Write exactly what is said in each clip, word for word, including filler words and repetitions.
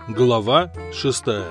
Глава шестая.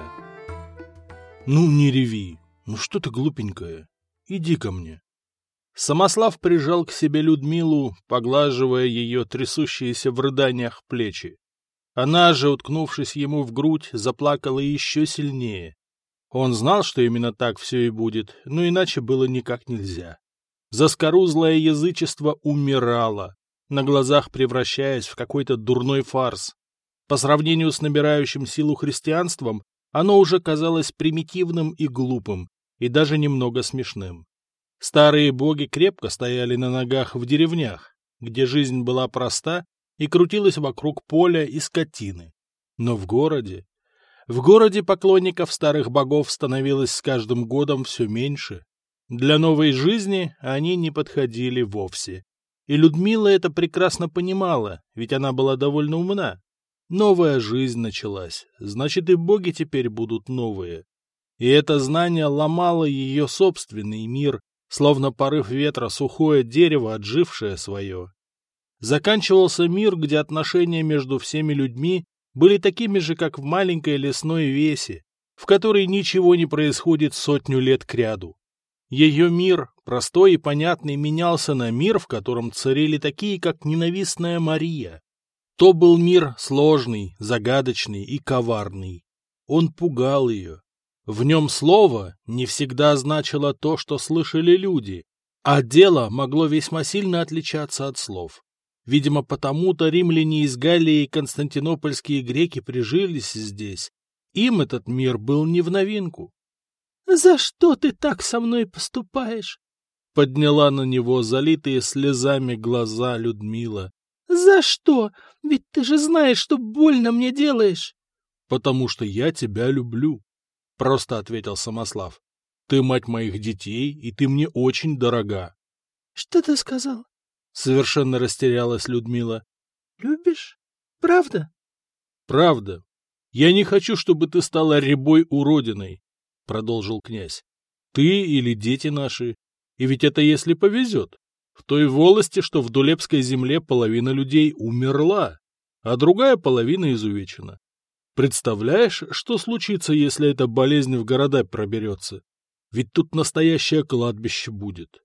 «Ну, не реви. Ну что ты глупенькая? Иди ко мне». Самослав прижал к себе Людмилу, поглаживая ее трясущиеся в рыданиях плечи. Она же, уткнувшись ему в грудь, заплакала еще сильнее. Он знал, что именно так все и будет, но иначе было никак нельзя. Заскорузлое язычество умирало, на глазах превращаясь в какой-то дурной фарс. По сравнению с набирающим силу христианством, оно уже казалось примитивным и глупым, и даже немного смешным. Старые боги крепко стояли на ногах в деревнях, где жизнь была проста и крутилась вокруг поля и скотины. Но в городе... В городе поклонников старых богов становилось с каждым годом все меньше. Для новой жизни они не подходили вовсе. И Людмила это прекрасно понимала, ведь она была довольно умна. Новая жизнь началась, значит, и боги теперь будут новые. И это знание ломало ее собственный мир, словно порыв ветра сухое дерево, отжившее свое. Заканчивался мир, где отношения между всеми людьми были такими же, как в маленькой лесной весе, в которой ничего не происходит сотню лет кряду. Ее мир, простой и понятный, менялся на мир, в котором царили такие, как ненавистная Мария. То был мир сложный, загадочный и коварный. Он пугал ее. В нем слово не всегда значило то, что слышали люди, а дело могло весьма сильно отличаться от слов. Видимо, потому-то римляне из Галлии и константинопольские греки прижились здесь. Им этот мир был не в новинку. — За что ты так со мной поступаешь? — подняла на него залитые слезами глаза Людмила. — За что? Ведь ты же знаешь, что больно мне делаешь. — Потому что я тебя люблю, — просто ответил Самослав. — Ты мать моих детей, и ты мне очень дорога. — Что ты сказал? — совершенно растерялась Людмила. — Любишь? Правда? — Правда. Я не хочу, чтобы ты стала рябой уродиной, — продолжил князь. — Ты или дети наши. И ведь это если повезет. В той волости, что в Дулебской земле половина людей умерла, а другая половина изувечена. Представляешь, что случится, если эта болезнь в города проберется? Ведь тут настоящее кладбище будет.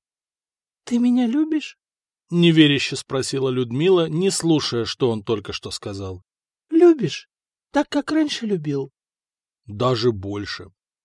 — Ты меня любишь? — неверяще спросила Людмила, не слушая, что он только что сказал. — Любишь? Так, как раньше любил? — Даже больше.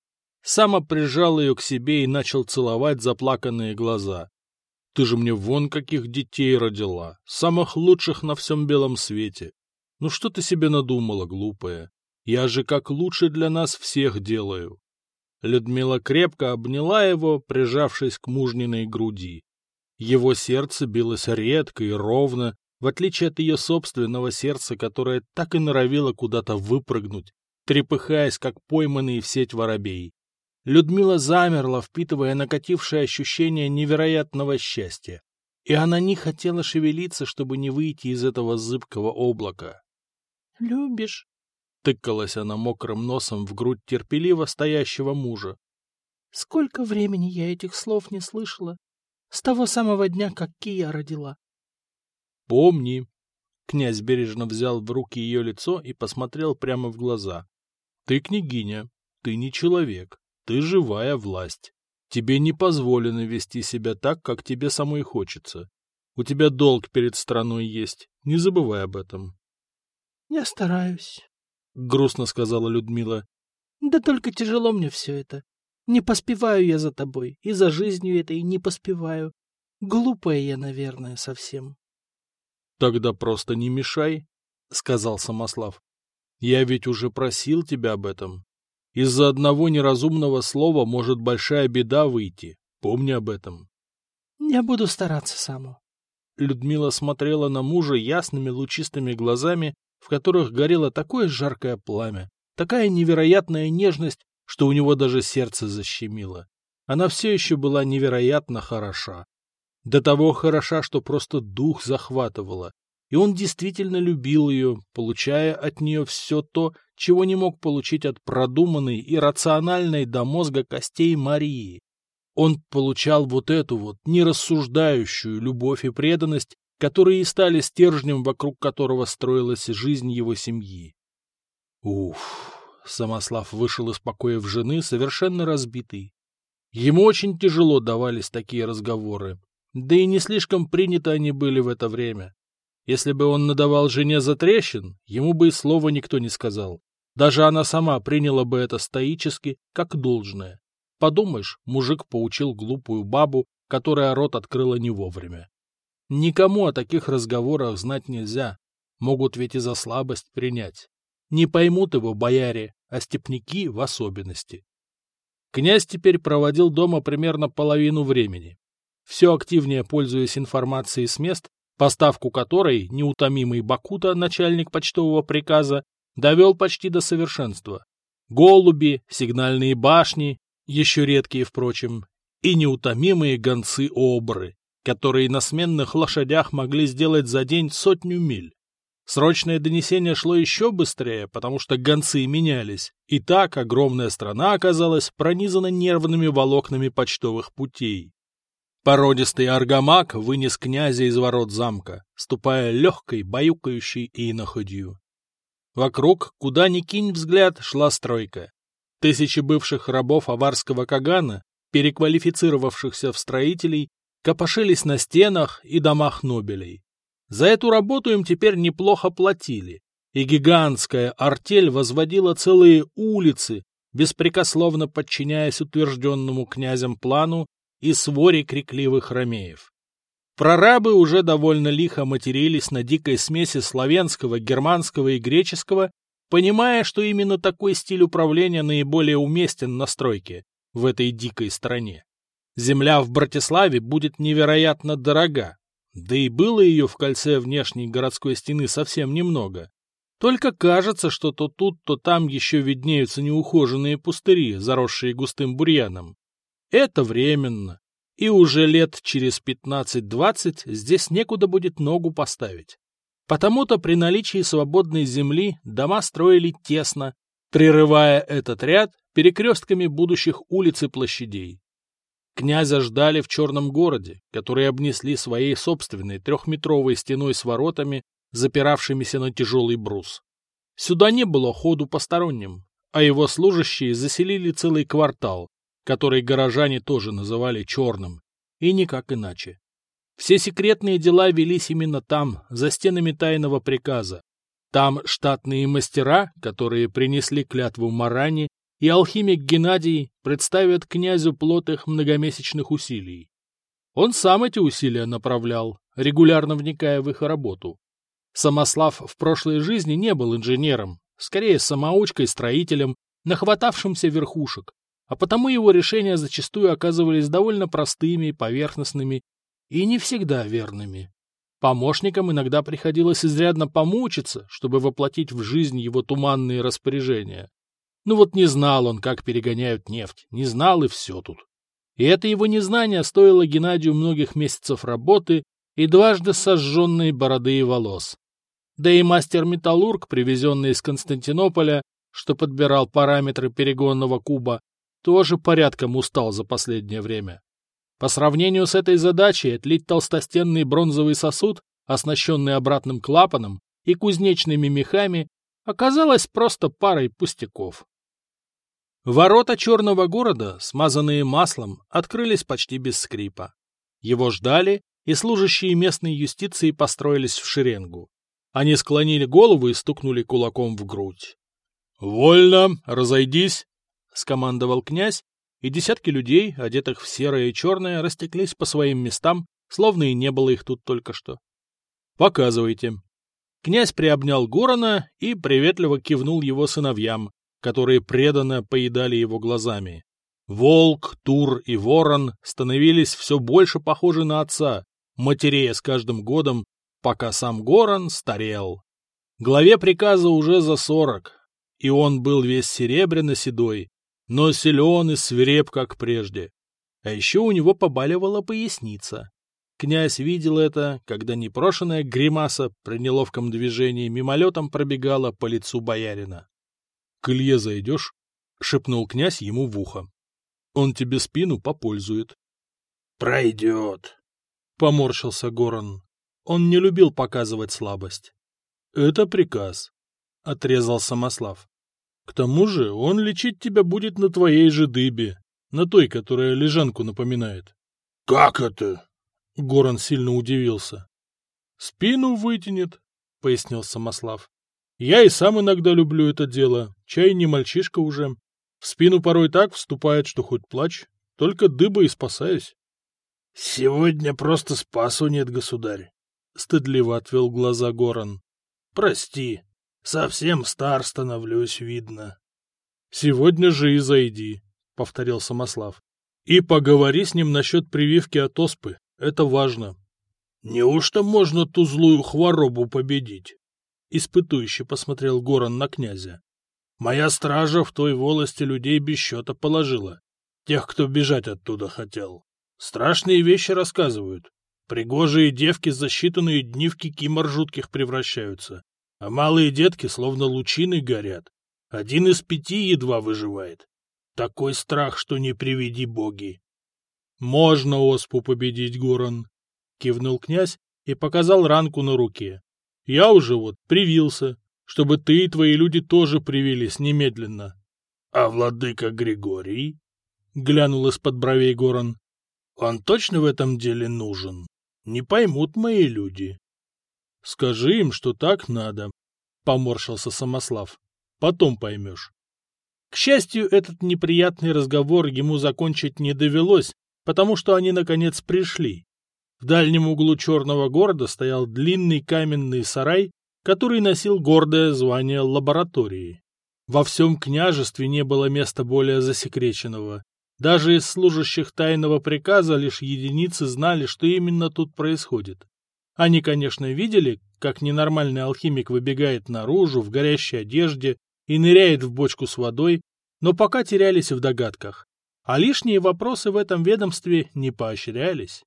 Сама прижал ее к себе и начал целовать заплаканные глаза. — Ты же мне вон каких детей родила, самых лучших на всем белом свете. Ну что ты себе надумала, глупая? Я же как лучше для нас всех делаю. Людмила крепко обняла его, прижавшись к мужниной груди. Его сердце билось редко и ровно, в отличие от ее собственного сердца, которое так и норовило куда-то выпрыгнуть, трепыхаясь, как пойманный в сеть воробей. Людмила замерла, впитывая накатившее ощущение невероятного счастья. И она не хотела шевелиться, чтобы не выйти из этого зыбкого облака. — Любишь? — тыкалась она мокрым носом в грудь терпеливо стоящего мужа. — Сколько времени я этих слов не слышала? С того самого дня, как Кия родила. — Помни. Князь бережно взял в руки ее лицо и посмотрел прямо в глаза. — Ты княгиня, ты не человек, ты живая власть. Тебе не позволено вести себя так, как тебе самой хочется. У тебя долг перед страной есть, не забывай об этом. — Я стараюсь, — грустно сказала Людмила. — Да только тяжело мне все это. Не поспеваю я за тобой, и за жизнью этой не поспеваю. Глупая я, наверное, совсем. — Тогда просто не мешай, — сказал Самослав. — Я ведь уже просил тебя об этом. Из-за одного неразумного слова может большая беда выйти. Помни об этом. — Я буду стараться, Саму. Людмила смотрела на мужа ясными лучистыми глазами, в которых горело такое жаркое пламя, такая невероятная нежность, что у него даже сердце защемило. Она все еще была невероятно хороша. До того хороша, что просто дух захватывала. И он действительно любил ее, получая от нее все то, чего не мог получить от продуманной и рациональной до мозга костей Марии. Он получал вот эту вот нерассуждающую любовь и преданность, которые и стали стержнем, вокруг которого строилась жизнь его семьи. Уф, Самослав вышел из покоев жены совершенно разбитый. Ему очень тяжело давались такие разговоры, да и не слишком приняты они были в это время. Если бы он надавал жене затрещин, ему бы и слова никто не сказал. Даже она сама приняла бы это стоически, как должное. Подумаешь, мужик поучил глупую бабу, которая рот открыла не вовремя. Никому о таких разговорах знать нельзя, могут ведь и за слабость принять. Не поймут его бояре, а степняки в особенности. Князь теперь проводил дома примерно половину времени. Все активнее пользуясь информацией с мест, поставку которой неутомимый Бакута, начальник почтового приказа, довел почти до совершенства. Голуби, сигнальные башни, еще редкие, впрочем, и неутомимые гонцы-обры, которые на сменных лошадях могли сделать за день сотню миль. Срочное донесение шло еще быстрее, потому что гонцы менялись, и так огромная страна оказалась пронизана нервными волокнами почтовых путей. Породистый аргамак вынес князя из ворот замка, ступая легкой, баюкающей иноходью. Вокруг, куда ни кинь взгляд, шла стройка. Тысячи бывших рабов аварского кагана, переквалифицировавшихся в строителей, копошились на стенах и домах нобелей. За эту работу им теперь неплохо платили, и гигантская артель возводила целые улицы, беспрекословно подчиняясь утвержденному князем плану и своре крикливых ромеев. Прорабы уже довольно лихо матерились на дикой смеси славянского, германского и греческого, понимая, что именно такой стиль управления наиболее уместен на стройке в этой дикой стране. Земля в Братиславе будет невероятно дорога, да и было ее в кольце внешней городской стены совсем немного. Только кажется, что то тут, то там еще виднеются неухоженные пустыри, заросшие густым бурьяном. Это временно, и уже лет через пятнадцать-двадцать здесь некуда будет ногу поставить. Потому-то при наличии свободной земли дома строили тесно, прерывая этот ряд перекрестками будущих улиц и площадей. Князя ждали в Черном городе, который обнесли своей собственной трехметровой стеной с воротами, запиравшимися на тяжелый брус. Сюда не было ходу посторонним, а его служащие заселили целый квартал, который горожане тоже называли Черным, и никак иначе. Все секретные дела велись именно там, за стенами тайного приказа. Там штатные мастера, которые принесли клятву Маране, и алхимик Геннадий представят князю плод их многомесячных усилий. Он сам эти усилия направлял, регулярно вникая в их работу. Самослав в прошлой жизни не был инженером, скорее самоучкой-строителем, нахватавшимся верхушек, а потому его решения зачастую оказывались довольно простыми, поверхностными и не всегда верными. Помощникам иногда приходилось изрядно помучиться, чтобы воплотить в жизнь его туманные распоряжения. Ну вот не знал он, как перегоняют нефть, не знал и все тут. И это его незнание стоило Геннадию многих месяцев работы и дважды сожженной бороды и волос. Да и мастер-металлург, привезенный из Константинополя, что подбирал параметры перегонного куба, тоже порядком устал за последнее время. По сравнению с этой задачей отлить толстостенный бронзовый сосуд, оснащенный обратным клапаном и кузнечными мехами, оказалось просто парой пустяков. Ворота Черного города, смазанные маслом, открылись почти без скрипа. Его ждали, и служащие местной юстиции построились в шеренгу. Они склонили голову и стукнули кулаком в грудь. — Вольно, разойдись! — скомандовал князь, и десятки людей, одетых в серое и черное, растеклись по своим местам, словно и не было их тут только что. — Показывайте. Князь приобнял Горана и приветливо кивнул его сыновьям, которые преданно поедали его глазами. Волк, Тур и Ворон становились все больше похожи на отца, матерея с каждым годом, пока сам Горан старел. Главе приказа уже за сорок, и он был весь серебряно-седой, но силен и свиреп, как прежде. А еще у него побаливала поясница. Князь видел это, когда непрошенная гримаса при неловком движении мимолетом пробегала по лицу боярина. — К Илье зайдешь? — шепнул князь ему в ухо. — Он тебе спину попользует. — Пройдет, — поморщился Горан. Он не любил показывать слабость. — Это приказ, — отрезал Самослав. К тому же он лечить тебя будет на твоей же дыбе, на той, которая лежанку напоминает. — Как это? — Горан сильно удивился. — Спину вытянет, — пояснил Самослав. — Я и сам иногда люблю это дело, чай не мальчишка уже. В спину порой так вступает, что хоть плачь, только дыба и спасаюсь. — Сегодня просто спасу нет, государь, — стыдливо отвел глаза Горан. — Прости, совсем стар становлюсь, видно. — Сегодня же и зайди, — повторил Самослав. — И поговори с ним насчет прививки от оспы, это важно. — Неужто можно ту злую хворобу победить? — испытующе посмотрел Горан на князя. — Моя стража в той волости людей без счета положила, тех, кто бежать оттуда хотел. Страшные вещи рассказывают. Пригожие девки за считанные дни в кикимор жутких превращаются, а малые детки словно лучины горят. Один из пяти едва выживает. Такой страх, что не приведи боги. — Можно оспу победить, Горан, — кивнул князь и показал ранку на руке. — Я уже вот привился, чтобы ты и твои люди тоже привились немедленно. — А владыка Григорий? — глянул из-под бровей Горан. — Он точно в этом деле нужен? Не поймут мои люди. — Скажи им, что так надо, — поморщился Самослав. — Потом поймешь. К счастью, этот неприятный разговор ему закончить не довелось, потому что они, наконец, пришли. В дальнем углу черного города стоял длинный каменный сарай, который носил гордое звание лаборатории. Во всем княжестве не было места более засекреченного. Даже из служащих тайного приказа лишь единицы знали, что именно тут происходит. Они, конечно, видели, как ненормальный алхимик выбегает наружу в горящей одежде и ныряет в бочку с водой, но пока терялись в догадках, а лишние вопросы в этом ведомстве не поощрялись.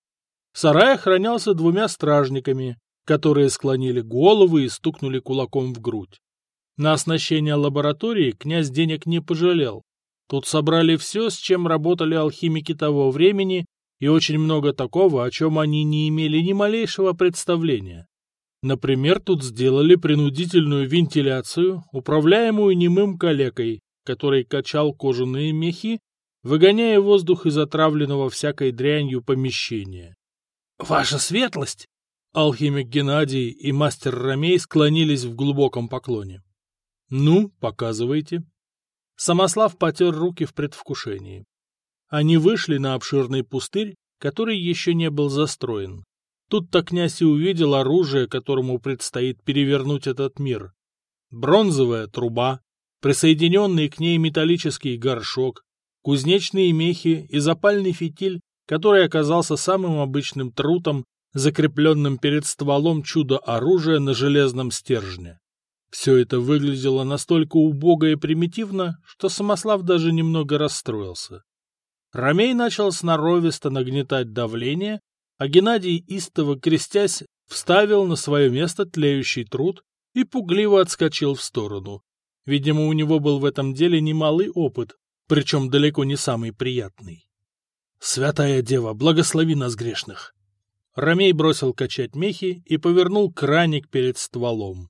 Сарай охранялся двумя стражниками, которые склонили головы и стукнули кулаком в грудь. На оснащение лаборатории князь денег не пожалел. Тут собрали все, с чем работали алхимики того времени, и очень много такого, о чем они не имели ни малейшего представления. Например, тут сделали принудительную вентиляцию, управляемую немым калекой, который качал кожаные мехи, выгоняя воздух из отравленного всякой дрянью помещения. — Ваша светлость! Алхимик Геннадий и мастер Ромей склонились в глубоком поклоне. — Ну, показывайте. Самослав потер руки в предвкушении. Они вышли на обширный пустырь, который еще не был застроен. Тут-то князь и увидел оружие, которому предстоит перевернуть этот мир. Бронзовая труба, присоединенный к ней металлический горшок, кузнечные мехи и запальный фитиль, который оказался самым обычным трутом, закрепленным перед стволом чудо-оружия на железном стержне. Все это выглядело настолько убого и примитивно, что Самослав даже немного расстроился. Ромей начал сноровисто нагнетать давление, а Геннадий, истово крестясь, вставил на свое место тлеющий труд и пугливо отскочил в сторону. Видимо, у него был в этом деле немалый опыт, причем далеко не самый приятный. «Святая Дева, благослови нас грешных!» Ромей бросил качать мехи и повернул краник перед стволом.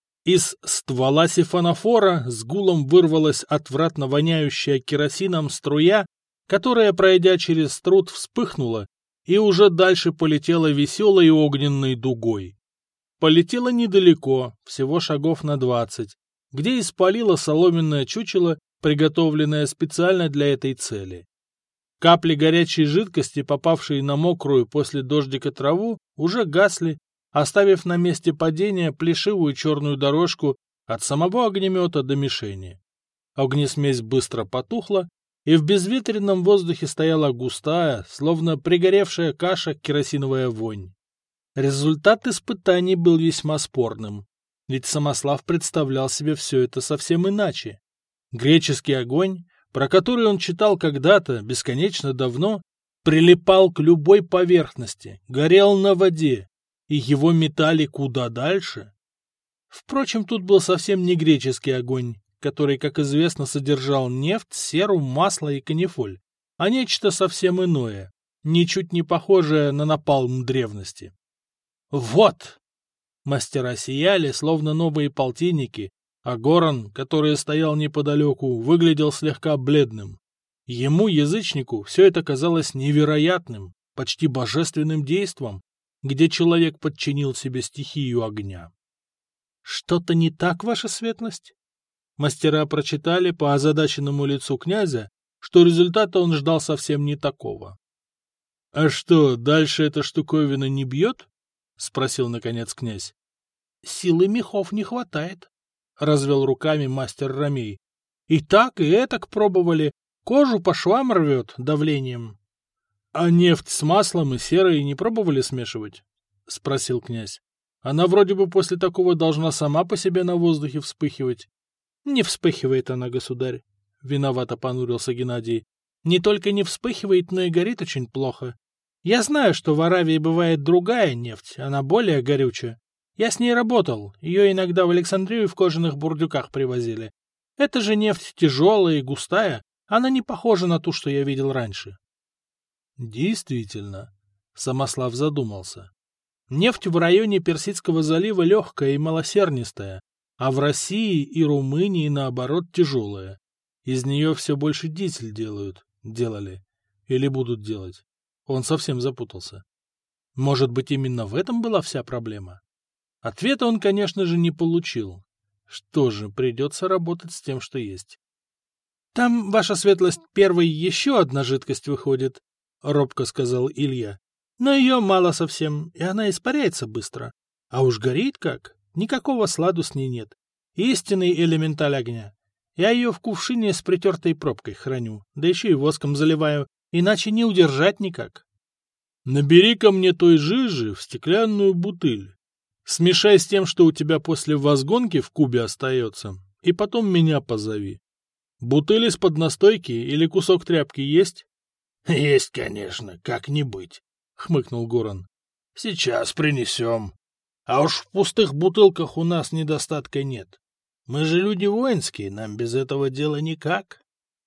Из ствола сифонофора с гулом вырвалась отвратно воняющая керосином струя, которая, пройдя через труд, вспыхнула и уже дальше полетела веселой огненной дугой. Полетела недалеко, всего шагов на двадцать, где испалило соломенное чучело, приготовленное специально для этой цели. Капли горячей жидкости, попавшие на мокрую после дождика траву, уже гасли, оставив на месте падения плешивую черную дорожку от самого огнемета до мишени. Огнесмесь быстро потухла, и в безветренном воздухе стояла густая, словно пригоревшая каша, керосиновая вонь. Результат испытаний был весьма спорным, ведь Самослав представлял себе все это совсем иначе. Греческий огонь, про который он читал когда-то, бесконечно давно, прилипал к любой поверхности, горел на воде, и его метали куда дальше. Впрочем, тут был совсем не греческий огонь, который, как известно, содержал нефть, серу, масло и канифоль, а нечто совсем иное, ничуть не похожее на напалм древности. Вот! Мастера сияли, словно новые полтинники, А Горан, который стоял неподалеку, выглядел слегка бледным. Ему, язычнику, все это казалось невероятным, почти божественным действом, где человек подчинил себе стихию огня. — Что-то не так, ваша светлость? Мастера прочитали по озадаченному лицу князя, что результата он ждал совсем не такого. — А что, дальше эта штуковина не бьет? — спросил наконец князь. — Силы мехов не хватает, — развел руками мастер Ромей. — И так, и этак пробовали, кожу по швам рвет давлением. — А нефть с маслом и серой не пробовали смешивать? — спросил князь. — Она вроде бы после такого должна сама по себе на воздухе вспыхивать. — Не вспыхивает она, государь, — виновато понурился Геннадий. — Не только не вспыхивает, но и горит очень плохо. Я знаю, что в Аравии бывает другая нефть, она более горючая. Я с ней работал, ее иногда в Александрию в кожаных бурдюках привозили. Эта же нефть тяжелая и густая, она не похожа на ту, что я видел раньше. Действительно, Самослав задумался. Нефть в районе Персидского залива легкая и малосернистая, а в России и Румынии, наоборот, тяжелая. Из нее все больше дизель делают, делали или будут делать. Он совсем запутался. Может быть, именно в этом была вся проблема? Ответа он, конечно же, не получил. Что же, придется работать с тем, что есть. — Там, ваша светлость, первой еще одна жидкость выходит, — робко сказал Илья. — Но ее мало совсем, и она испаряется быстро. А уж горит как, никакого сладу с ней нет. Истинный элементаль огня. Я ее в кувшине с притертой пробкой храню, да еще и воском заливаю, иначе не удержать никак. — Набери-ка мне той жижи в стеклянную бутыль. Смешай с тем, что у тебя после возгонки в кубе остается, и потом меня позови. Бутыль из-под настойки или кусок тряпки есть? — Есть, конечно, как не быть, — хмыкнул Горан. — Сейчас принесем. А уж в пустых бутылках у нас недостатка нет. Мы же люди воинские, нам без этого дела никак.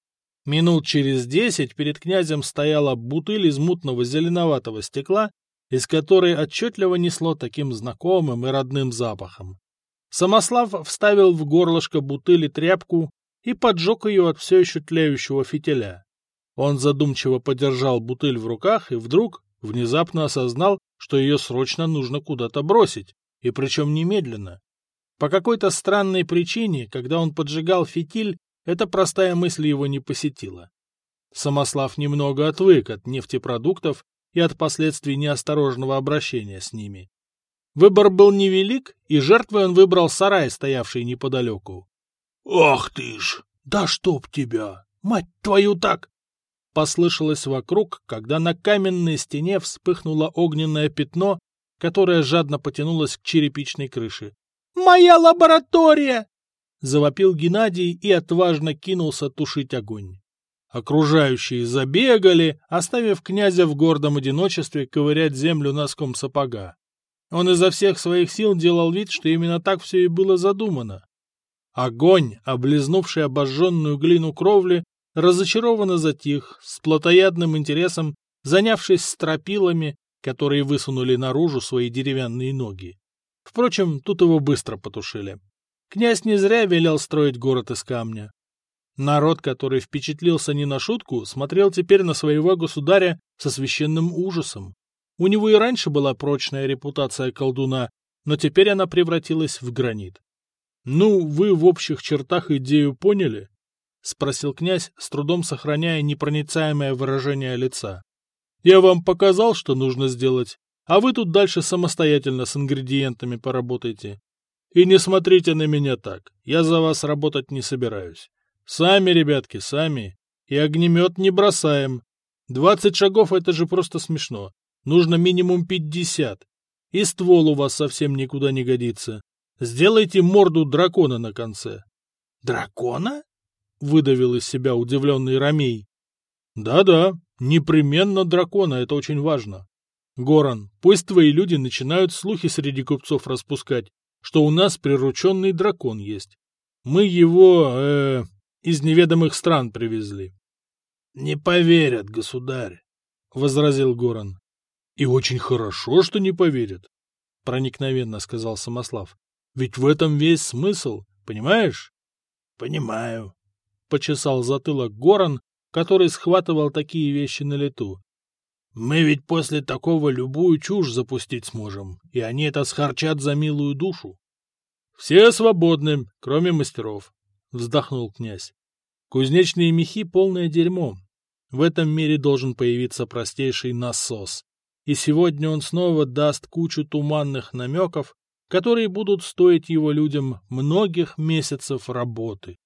Минут через десять перед князем стояла бутыль из мутного зеленоватого стекла, из которой отчетливо несло таким знакомым и родным запахом. Самослав вставил в горлышко бутыли тряпку и поджег ее от все еще тлеющего фитиля. Он задумчиво подержал бутыль в руках и вдруг внезапно осознал, что ее срочно нужно куда-то бросить, и причем немедленно. По какой-то странной причине, когда он поджигал фитиль, эта простая мысль его не посетила. Самослав немного отвык от нефтепродуктов и от последствий неосторожного обращения с ними. Выбор был невелик, и жертвой он выбрал сарай, стоявший неподалеку. — Ах ты ж! Да чтоб тебя! Мать твою так! Послышалось вокруг, когда на каменной стене вспыхнуло огненное пятно, которое жадно потянулось к черепичной крыше. «Моя лаборатория!» — завопил Геннадий и отважно кинулся тушить огонь. Окружающие забегали, оставив князя в гордом одиночестве ковырять землю носком сапога. Он изо всех своих сил делал вид, что именно так все и было задумано. Огонь, облизнувший обожженную глину кровли, разочарованно затих, с плотоядным интересом занявшись стропилами, которые высунули наружу свои деревянные ноги. Впрочем, тут его быстро потушили. Князь не зря велел строить город из камня. Народ, который впечатлился не на шутку, смотрел теперь на своего государя со священным ужасом. У него и раньше была прочная репутация колдуна, но теперь она превратилась в гранит. — Ну, вы в общих чертах идею поняли? — спросил князь, с трудом сохраняя непроницаемое выражение лица. — Я вам показал, что нужно сделать, а вы тут дальше самостоятельно с ингредиентами поработайте. И не смотрите на меня так, я за вас работать не собираюсь. Сами, ребятки, сами. И огнемет не бросаем. Двадцать шагов — это же просто смешно. Нужно минимум пятьдесят. И ствол у вас совсем никуда не годится. Сделайте морду дракона на конце. — Дракона? — выдавил из себя удивленный Ромей. Да — Да-да, непременно дракона, это очень важно. Горан, пусть твои люди начинают слухи среди купцов распускать, что у нас прирученный дракон есть. Мы его, э, из неведомых стран привезли. — Не поверят, государь, — возразил Горан. — И очень хорошо, что не поверят, — проникновенно сказал Самослав. — Ведь в этом весь смысл. Понимаешь? — Понимаю, — почесал затылок Горан, который схватывал такие вещи на лету. — Мы ведь после такого любую чушь запустить сможем, и они это схарчат за милую душу. — Все свободны, кроме мастеров, — вздохнул князь. — Кузнечные мехи — полное дерьмо. В этом мире должен появиться простейший насос, и сегодня он снова даст кучу туманных намеков, которые будут стоить его людям многих месяцев работы.